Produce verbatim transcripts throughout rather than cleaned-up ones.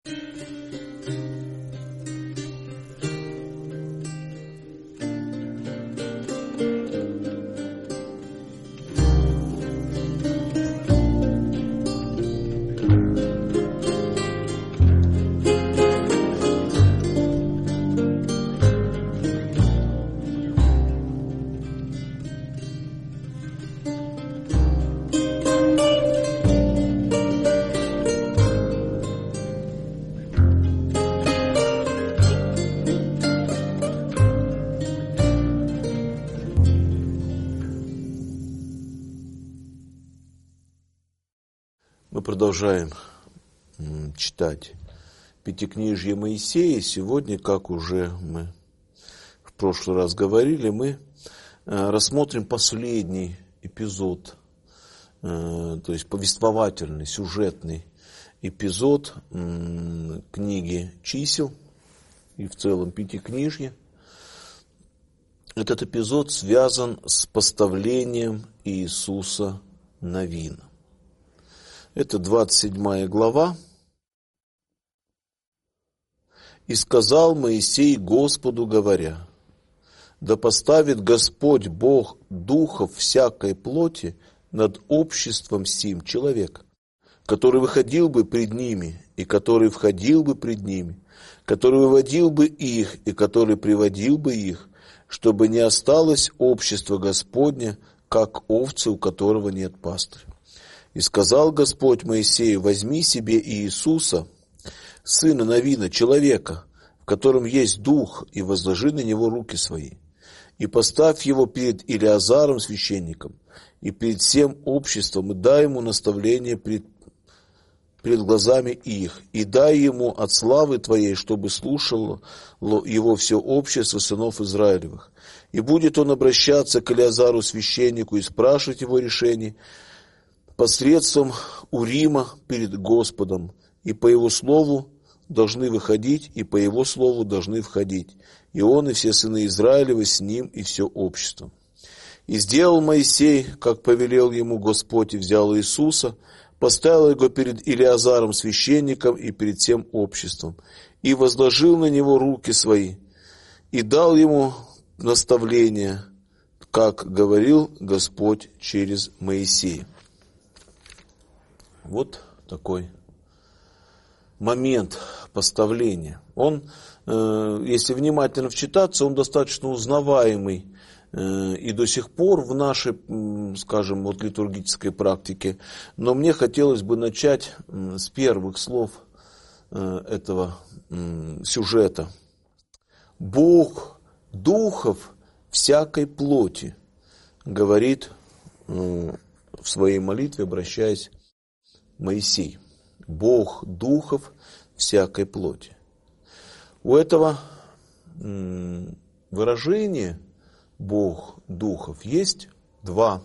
Мы продолжаем читать Пятикнижье Моисея. Сегодня, как уже мы в прошлый раз говорили, мы рассмотрим последний эпизод, то есть повествовательный, сюжетный эпизод книги Чисел и в целом Пятикнижья. Этот эпизод связан с поставлением Иисуса Навина. Это двадцать седьмая глава. «И сказал Моисей Господу, говоря: да поставит Господь Бог духов всякой плоти над обществом сим человека, который выходил бы пред ними, и который входил бы пред ними, который выводил бы их, и который приводил бы их, чтобы не осталось общество Господня, как овцы, у которого нет пастыря. И сказал Господь Моисею: возьми себе Иисуса, сына Навина, человека, в котором есть дух, и возложи на него руки свои, и поставь его перед Илиазаром священником, и перед всем обществом, и дай ему наставление пред, пред глазами их, и дай ему от славы твоей, чтобы слушало его все общество сынов Израилевых. И будет он обращаться к Илиазару священнику и спрашивать его решение посредством Урима перед Господом, и по его слову должны выходить, и по его слову должны входить, и он, и все сыны Израилевы с ним, и все общество. И сделал Моисей, как повелел ему Господь, и взял Иисуса, поставил его перед Илиазаром священником и перед всем обществом, и возложил на него руки свои, и дал ему наставление, как говорил Господь через Моисея». Вот такой момент поставления. Он, если внимательно вчитаться, он достаточно узнаваемый и до сих пор в нашей, скажем, вот литургической практике. Но мне хотелось бы начать с первых слов этого сюжета. «Бог духов всякой плоти», говорит в своей молитве, обращаясь Моисей. Бог духов всякой плоти. У этого выражения Бог духов есть два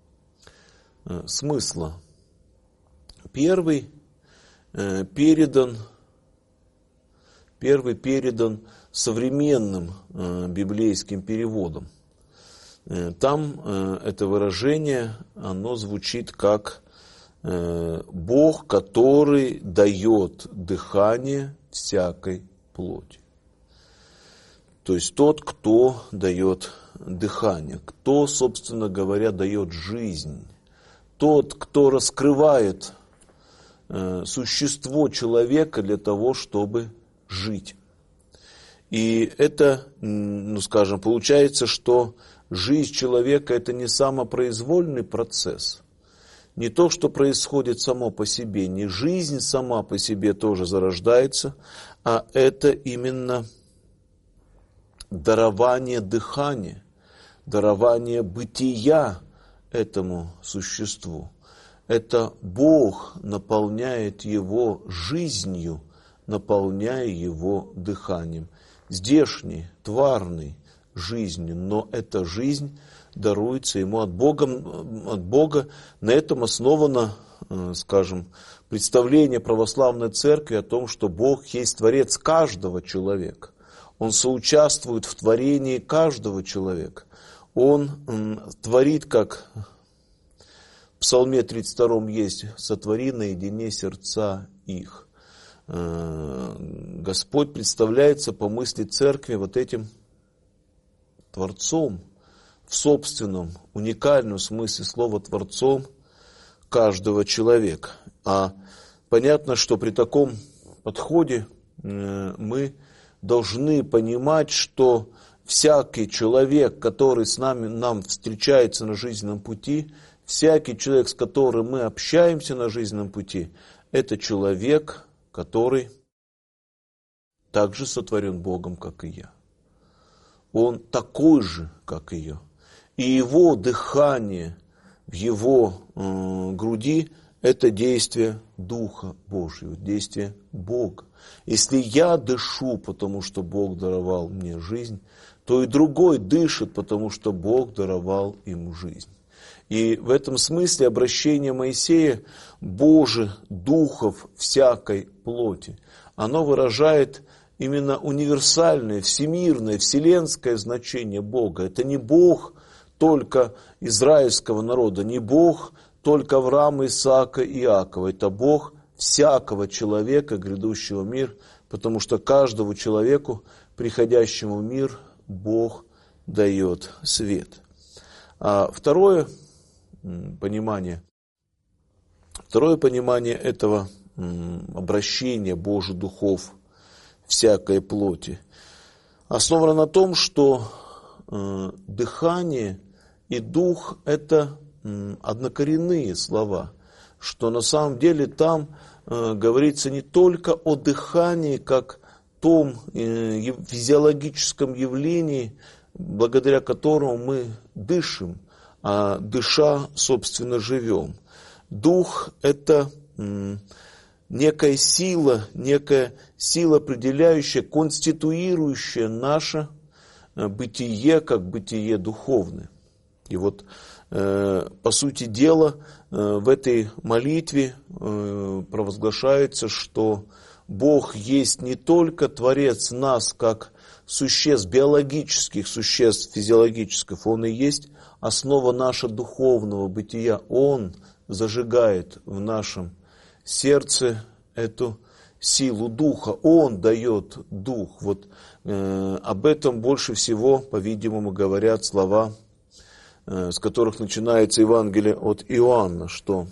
смысла. Первый передан, первый передан современным библейским переводом. Там это выражение, оно звучит как Бог, который дает дыхание всякой плоти. То есть тот, кто дает дыхание, кто, собственно говоря, дает жизнь, тот, кто раскрывает существо человека для того, чтобы жить. И это, ну скажем, получается, что жизнь человека — это не самопроизвольный процесс. Не то, что происходит само по себе, не жизнь сама по себе тоже зарождается, а это именно дарование дыхания, дарование бытия этому существу. Это Бог наполняет его жизнью, наполняя его дыханием. Здешней, тварной жизнью, но эта жизнь даруется ему от Бога, от Бога. На этом основано, скажем, представление православной церкви о том, что Бог есть Творец каждого человека. Он соучаствует в творении каждого человека. Он творит, как в Псалме тридцать втором есть: «Сотвори наедине сердца их». Господь представляется по мысли церкви вот этим Творцом, в собственном, уникальном смысле слова Творцом каждого человека. А понятно, что при таком подходе мы должны понимать, что всякий человек, который с нами, нам встречается на жизненном пути, всякий человек, с которым мы общаемся на жизненном пути, это человек, который также сотворен Богом, как и я. Он такой же, как и я. И его дыхание в его э, груди – это действие Духа Божьего, действие Бога. Если я дышу, потому что Бог даровал мне жизнь, то и другой дышит, потому что Бог даровал ему жизнь. И в этом смысле обращение Моисея «Боже, духов всякой плоти», оно выражает именно универсальное, всемирное, вселенское значение Бога. Это не Бог только израильского народа, не Бог только Авраама, Исаака и Иакова. Это Бог всякого человека, грядущего в мир, потому что каждому человеку, приходящему в мир, Бог дает свет. А второе понимание, второе понимание этого обращения Божьих духов всякой плоти основано на том, что э, дыхание и дух – это э, однокоренные слова, что на самом деле там э, говорится не только о дыхании, как том э, физиологическом явлении, благодаря которому мы дышим, а дыша, собственно, живем. Дух – это э, некая сила, некая сила, определяющая, конституирующая наше бытие, как бытие духовное. И вот, э, по сути дела, э, в этой молитве э, провозглашается, что Бог есть не только Творец нас, как существ, биологических существ, физиологических, Он и есть основа нашего духовного бытия. Он зажигает в нашем сердце эту силу Духа. Он дает Дух. Вот э, об этом больше всего, по-видимому, говорят слова, э, с которых начинается Евангелие от Иоанна, что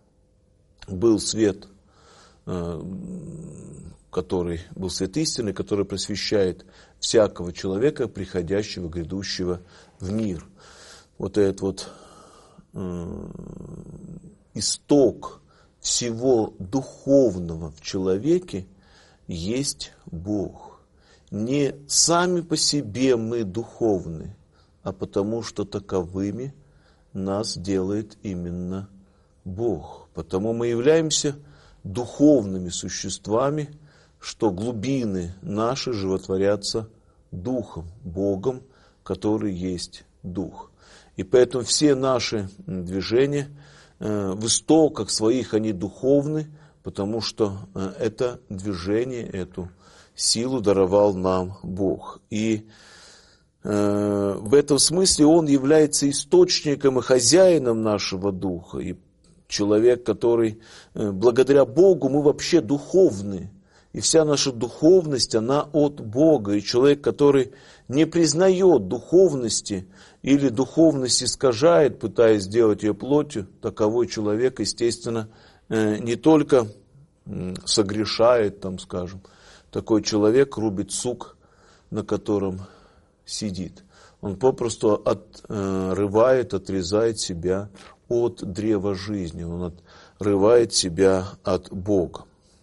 был свет, э, который был свет истины, который просвещает всякого человека, приходящего, грядущего в мир. Вот этот вот э, исток всего духовного в человеке есть Бог. Не сами по себе мы духовны, а потому что таковыми нас делает именно Бог. Потому мы являемся духовными существами, что глубины наши животворятся Духом, Богом, который есть Дух. И поэтому все наши движения в истоках своих они духовны, потому что это движение, эту силу даровал нам Бог. И э, в этом смысле Он является источником и хозяином нашего духа. И человек, который э, благодаря Богу, мы вообще духовны. И вся наша духовность, она от Бога. И человек, который не признает духовности или духовность искажает, пытаясь сделать ее плотью, таковой человек, естественно, не только согрешает, там, скажем, такой человек рубит сук, на котором сидит. Он попросту отрывает, отрезает себя от древа жизни, он отрывает себя от Бога.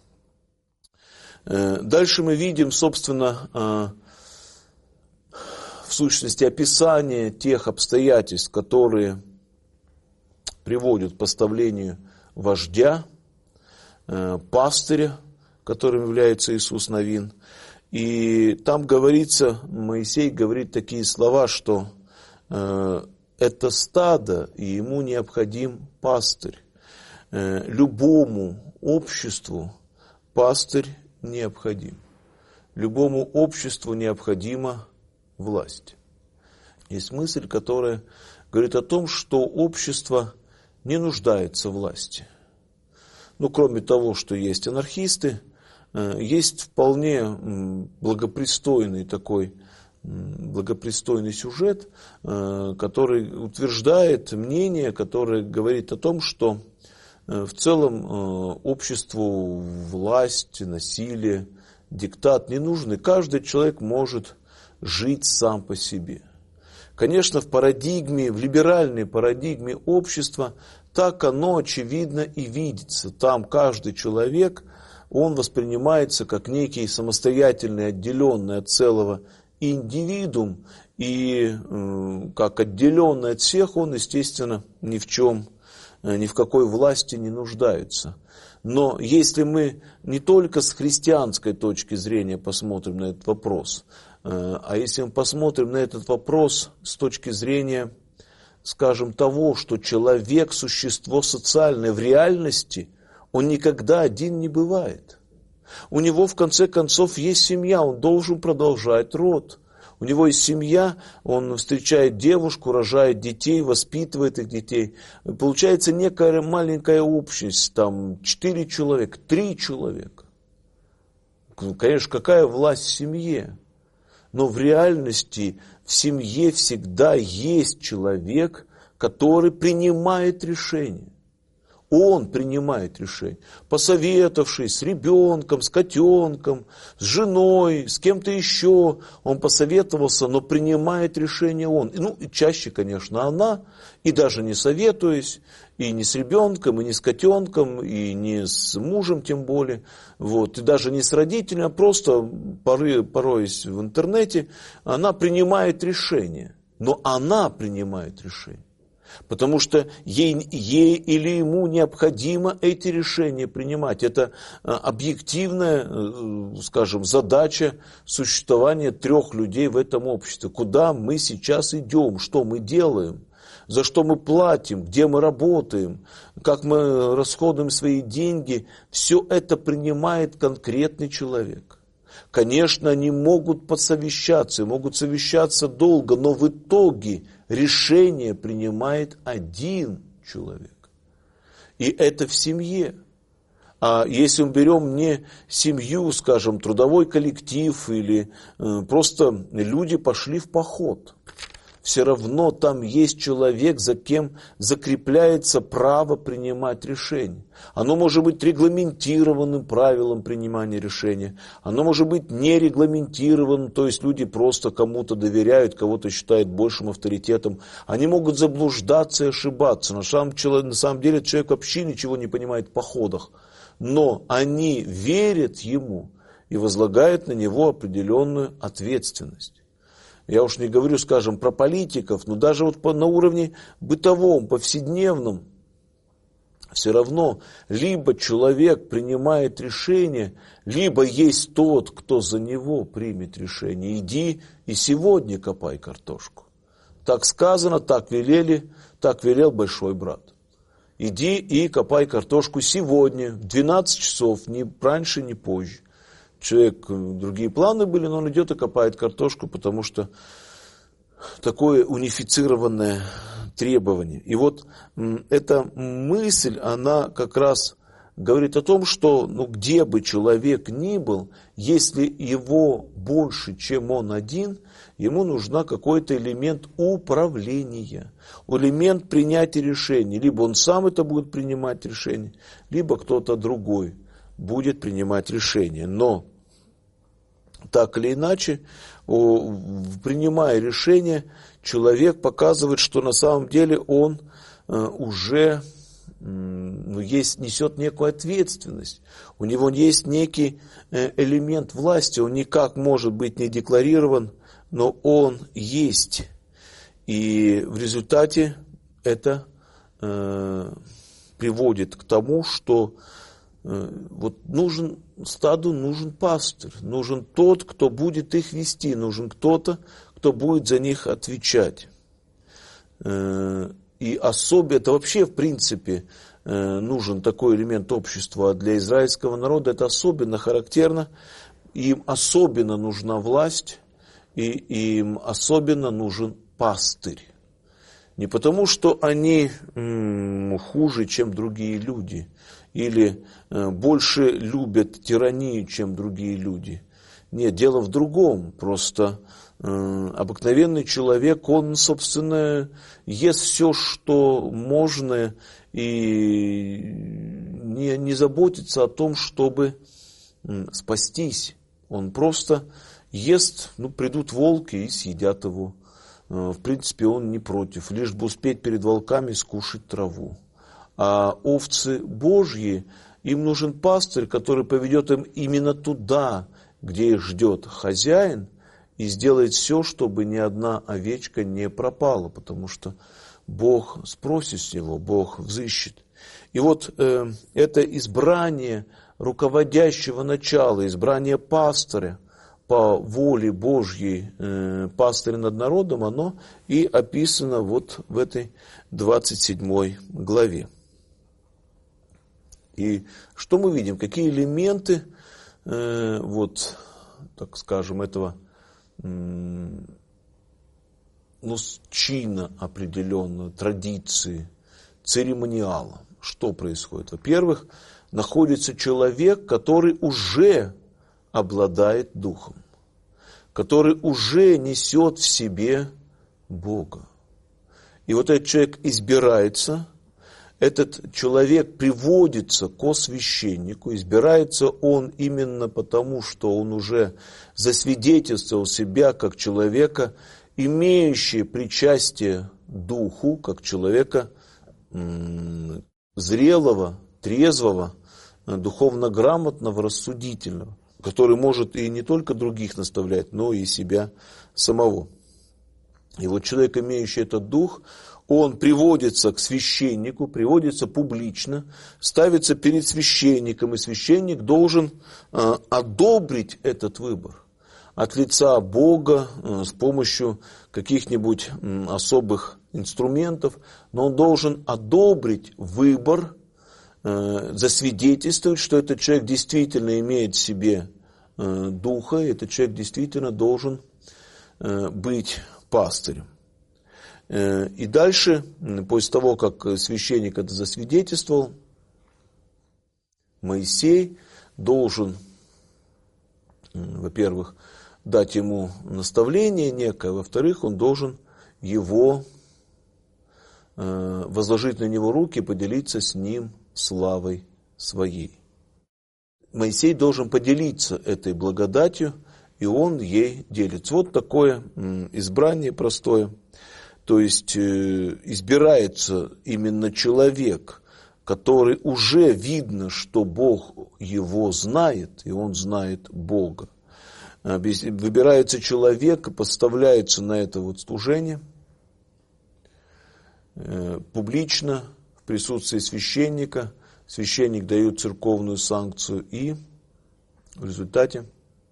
Дальше мы видим, собственно, в сущности описание тех обстоятельств, которые приводят к поставлению вождя, пастыря, которым является Иисус Навин. И там говорится, Моисей говорит такие слова, что это стадо, и ему необходим пастырь. Любому обществу пастырь необходим. Любому обществу необходима власть. Есть мысль, которая говорит о том, что общество не нуждается в власти. Ну, кроме того, что есть анархисты, есть вполне благопристойный такой, благопристойный сюжет, который утверждает мнение, которое говорит о том, что в целом обществу власть, насилие, диктат не нужны. Каждый человек может жить сам по себе. Конечно, в парадигме, в либеральной парадигме общества так оно очевидно и видится. Там каждый человек, он воспринимается как некий самостоятельный, отделенный от целого индивидуум. И э, как отделенный от всех, он, естественно, ни в чем, ни в какой власти не нуждается. Но если мы не только с христианской точки зрения посмотрим на этот вопрос, а если мы посмотрим на этот вопрос с точки зрения, скажем, того, что человек – существо социальное в реальности, он никогда один не бывает. У него, в конце концов, есть семья, он должен продолжать род. У него есть семья, он встречает девушку, рожает детей, воспитывает их детей. Получается некая маленькая общность, там четыре человека, три человека. Конечно, какая власть в семье? Но в реальности в семье всегда есть человек, который принимает решение. Он принимает решение, посоветовавшись с ребенком, с котенком, с женой, с кем-то еще. Он посоветовался, но принимает решение он. Ну, и чаще, конечно, она, и даже не советуясь, и не с ребенком, и не с котенком, и не с мужем тем более, вот, и даже не с родителями, а просто поры, пороясь в интернете, она принимает решение. Но она принимает решение. Потому что ей, ей или ему необходимо эти решения принимать. Это объективная, скажем, задача существования трех людей в этом обществе. Куда мы сейчас идем, что мы делаем, за что мы платим, где мы работаем, как мы расходуем свои деньги. Все это принимает конкретный человек. Конечно, они могут посовещаться, могут совещаться долго, но в итоге решение принимает один человек. И это в семье. А если мы берем не семью, скажем, трудовой коллектив или э, просто люди пошли в поход, все равно там есть человек, за кем закрепляется право принимать решения. Оно может быть регламентированным правилом принимания решения. Оно может быть нерегламентированным, то есть люди просто кому-то доверяют, кого-то считают большим авторитетом. Они могут заблуждаться и ошибаться. На самом, на самом деле человек вообще ничего не понимает в походах. Но они верят ему и возлагают на него определенную ответственность. Я уж не говорю, скажем, про политиков, но даже вот на уровне бытовом, повседневном, все равно либо человек принимает решение, либо есть тот, кто за него примет решение. Иди и сегодня копай картошку. Так сказано, так велели, так велел большой брат. Иди и копай картошку сегодня, в двенадцать часов, ни раньше, ни позже. Человек, другие планы были, но он идет и копает картошку, потому что такое унифицированное требование. И вот эта мысль, она как раз говорит о том, что ну, где бы человек ни был, если его больше, чем он один, ему нужна какой-то элемент управления, элемент принятия решений. Либо он сам это будет принимать решение, либо кто-то другой будет принимать решение. Но так или иначе, принимая решение, человек показывает, что на самом деле он уже ну, есть, несет некую ответственность. У него есть некий элемент власти, он никак может быть не декларирован, но он есть. И в результате это э, приводит к тому, что вот нужен, стаду нужен пастырь, нужен тот, кто будет их вести, нужен кто-то, кто будет за них отвечать. И особенно, это вообще в принципе нужен такой элемент общества, а для израильского народа это особенно характерно, им особенно нужна власть, и им особенно нужен пастырь. Не потому, что они м, хуже, чем другие люди, или больше любят тиранию, чем другие люди. Нет, дело в другом. Просто э, обыкновенный человек, он, собственно, ест все, что можно, и не, не заботится о том, чтобы э, спастись. Он просто ест, ну, придут волки и съедят его. Э, в принципе, он не против, лишь бы успеть перед волками скушать траву. А овцы Божьи, им нужен пастырь, который поведет им именно туда, где их ждет хозяин, и сделает все, чтобы ни одна овечка не пропала, потому что Бог спросит с него, Бог взыщет. И вот э, это избрание руководящего начала, избрание пастыря по воле Божьей, э, пастыря над народом, оно и описано вот в этой двадцать седьмой главе. И что мы видим? Какие элементы, э, вот, так скажем, этого э, ну, чина определенного, традиции, церемониала. Что происходит? Во-первых, находится человек, который уже обладает Духом, который уже несет в себе Бога. И вот этот человек избирается, этот человек приводится ко священнику, избирается он именно потому, что он уже засвидетельствовал себя как человека, имеющего причастие Духу, как человека м- зрелого, трезвого, духовно грамотного, рассудительного, который может и не только других наставлять, но и себя самого. И вот человек, имеющий этот дух, он приводится к священнику, приводится публично, ставится перед священником, и священник должен э, одобрить этот выбор от лица Бога э, с помощью каких-нибудь э, особых инструментов, но он должен одобрить выбор, э, засвидетельствовать, что этот человек действительно имеет в себе э, духа, и этот человек действительно должен э, быть пастырем. И дальше, после того, как священник это засвидетельствовал, Моисей должен, во-первых, дать ему наставление некое, во-вторых, он должен его, возложить на него руки и поделиться с ним славой своей. Моисей должен поделиться этой благодатью, и он ей делится. Вот такое избрание простое. То есть избирается именно человек, который уже видно, что Бог его знает, и он знает Бога. Выбирается человек и поставляется на это вот служение публично, в присутствии священника. Священник дает церковную санкцию, и в результате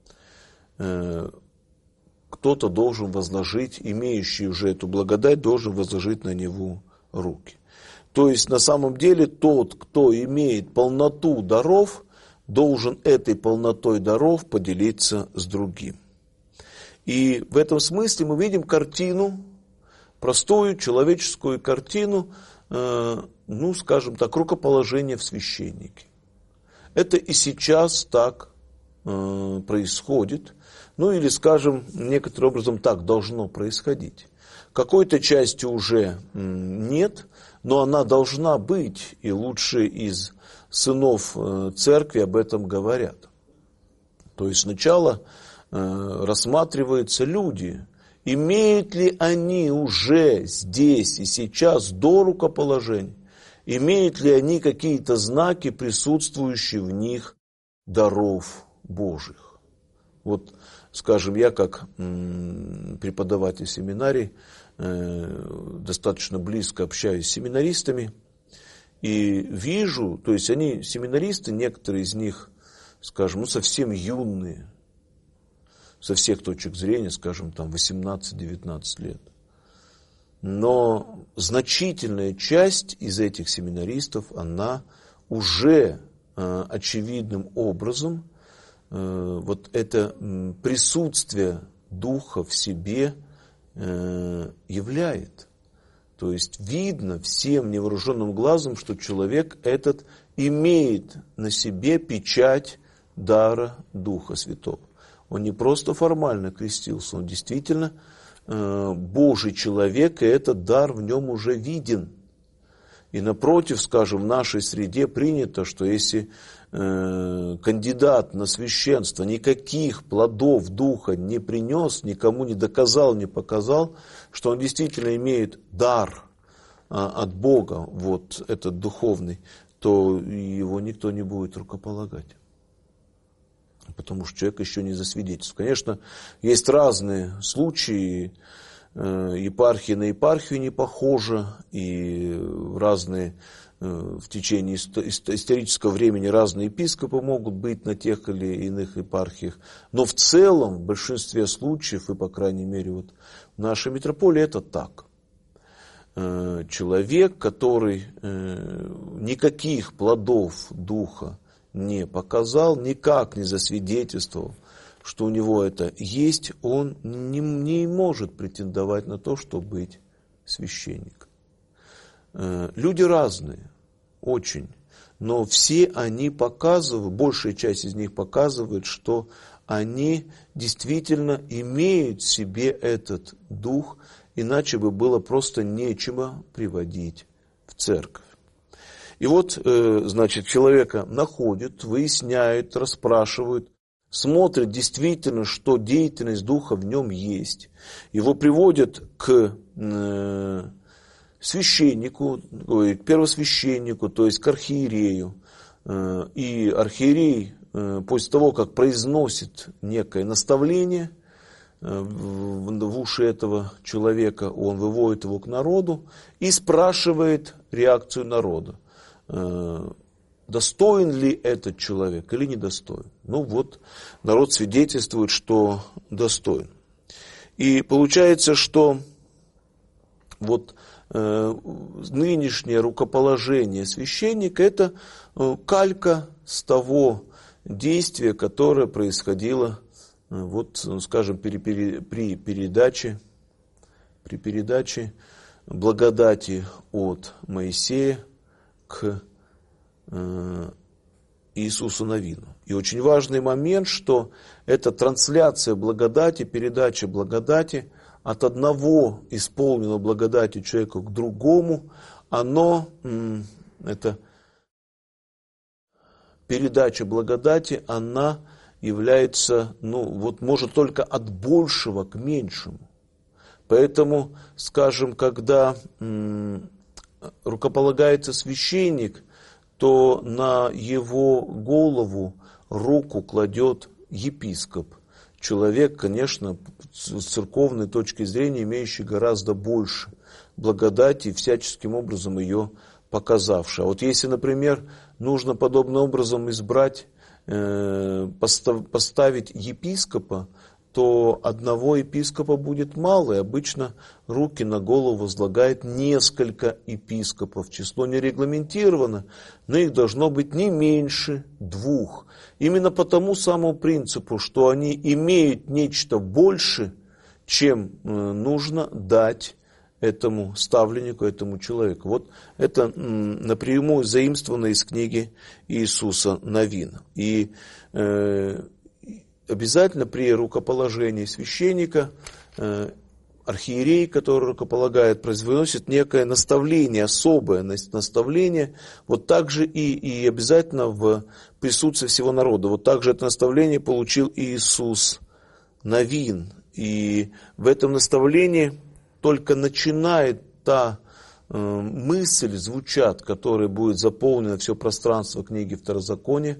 кто-то должен возложить, имеющий уже эту благодать, должен возложить на него руки. То есть, на самом деле, тот, кто имеет полноту даров, должен этой полнотой даров поделиться с другим. И в этом смысле мы видим картину, простую человеческую картину, э, ну, скажем так, рукоположения в священнике. Это и сейчас так э, происходит. Ну или, скажем, некоторым образом так должно происходить. Какой-то части уже нет, но она должна быть, и лучшие из сынов церкви об этом говорят. То есть сначала рассматриваются люди, имеют ли они уже здесь и сейчас до рукоположения, имеют ли они какие-то знаки, присутствующие в них даров Божьих. Вот, скажем, я как преподаватель семинарий достаточно близко общаюсь с семинаристами и вижу, то есть они семинаристы, некоторые из них, скажем, ну совсем юные, со всех точек зрения, скажем, там восемнадцать-девятнадцать лет. Но значительная часть из этих семинаристов, она уже очевидным образом вот это присутствие Духа в себе являет. То есть видно всем невооруженным глазом, что человек этот имеет на себе печать дара Духа Святого. Он не просто формально крестился, он действительно э, Божий человек, и этот дар в нем уже виден. И напротив, скажем, в нашей среде принято, что если э, кандидат на священство никаких плодов Духа не принес, никому не доказал, не показал, что он действительно имеет дар э, от Бога, вот этот духовный, то его никто не будет рукополагать. Потому что человек еще не засвидетельствовал. Конечно, есть разные случаи, епархия на епархию не похожа, и разные в течение исторического времени разные епископы могут быть на тех или иных епархиях. Но в целом, в большинстве случаев, и по крайней мере вот в нашей митрополии, это так. Человек, который никаких плодов Духа не показал, никак не засвидетельствовал, что у него это есть, он не, не может претендовать на то, чтобы быть священником. Люди разные, очень, но все они показывают, большая часть из них показывает, что они действительно имеют в себе этот дух, иначе бы было просто нечего приводить в церковь. И вот, значит, человека находят, выясняют, расспрашивают, смотрят действительно, что деятельность Духа в нем есть. Его приводят к священнику, к первосвященнику, то есть к архиерею. И архиерей, после того, как произносит некое наставление в уши этого человека, он выводит его к народу и спрашивает реакцию народа. Достоин ли этот человек или недостоин? Ну вот, народ свидетельствует, что достоин. И получается, что вот э, нынешнее рукоположение священника – это э, калька с того действия, которое происходило, э, вот, скажем, при, при, при передаче, при передаче благодати от Моисея к Иисусу Навину. И очень важный момент, что эта трансляция благодати, передача благодати от одного исполненного благодати человека к другому, оно, это передача благодати, она является, ну, вот может только от большего к меньшему. Поэтому, скажем, когда м, рукополагается священник, то на его голову руку кладет епископ. Человек, конечно, с церковной точки зрения, имеющий гораздо больше благодати и всяческим образом ее показавший. А вот если, например, нужно подобным образом избрать, э, постав, поставить епископа, то одного епископа будет мало, и обычно руки на голову возлагает несколько епископов. Число не регламентировано, но их должно быть не меньше двух. Именно по тому самому принципу, что они имеют нечто больше, чем нужно дать этому ставленнику, этому человеку. Вот это напрямую заимствовано из книги Иисуса Навина. И э, обязательно при рукоположении священника э, архиерей, который рукополагает, произносит некое наставление, особое наставление, вот так же и, и обязательно в присутствии всего народа. Вот так же это наставление получил Иисус Навин. И в этом наставлении только начинает та э, мысль звучать, которая будет заполнена все пространство книги Второзакония,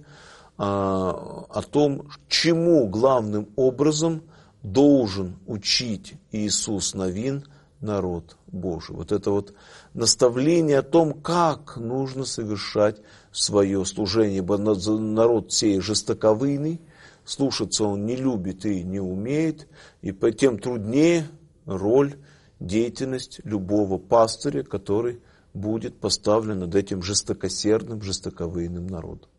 о том, чему главным образом должен учить Иисус Навин народ Божий. Вот это вот наставление о том, как нужно совершать свое служение. Ибо народ сей жестоковыйный, слушаться он не любит и не умеет, и тем труднее роль, деятельность любого пастыря, который будет поставлен над этим жестокосердным, жестоковыйным народом.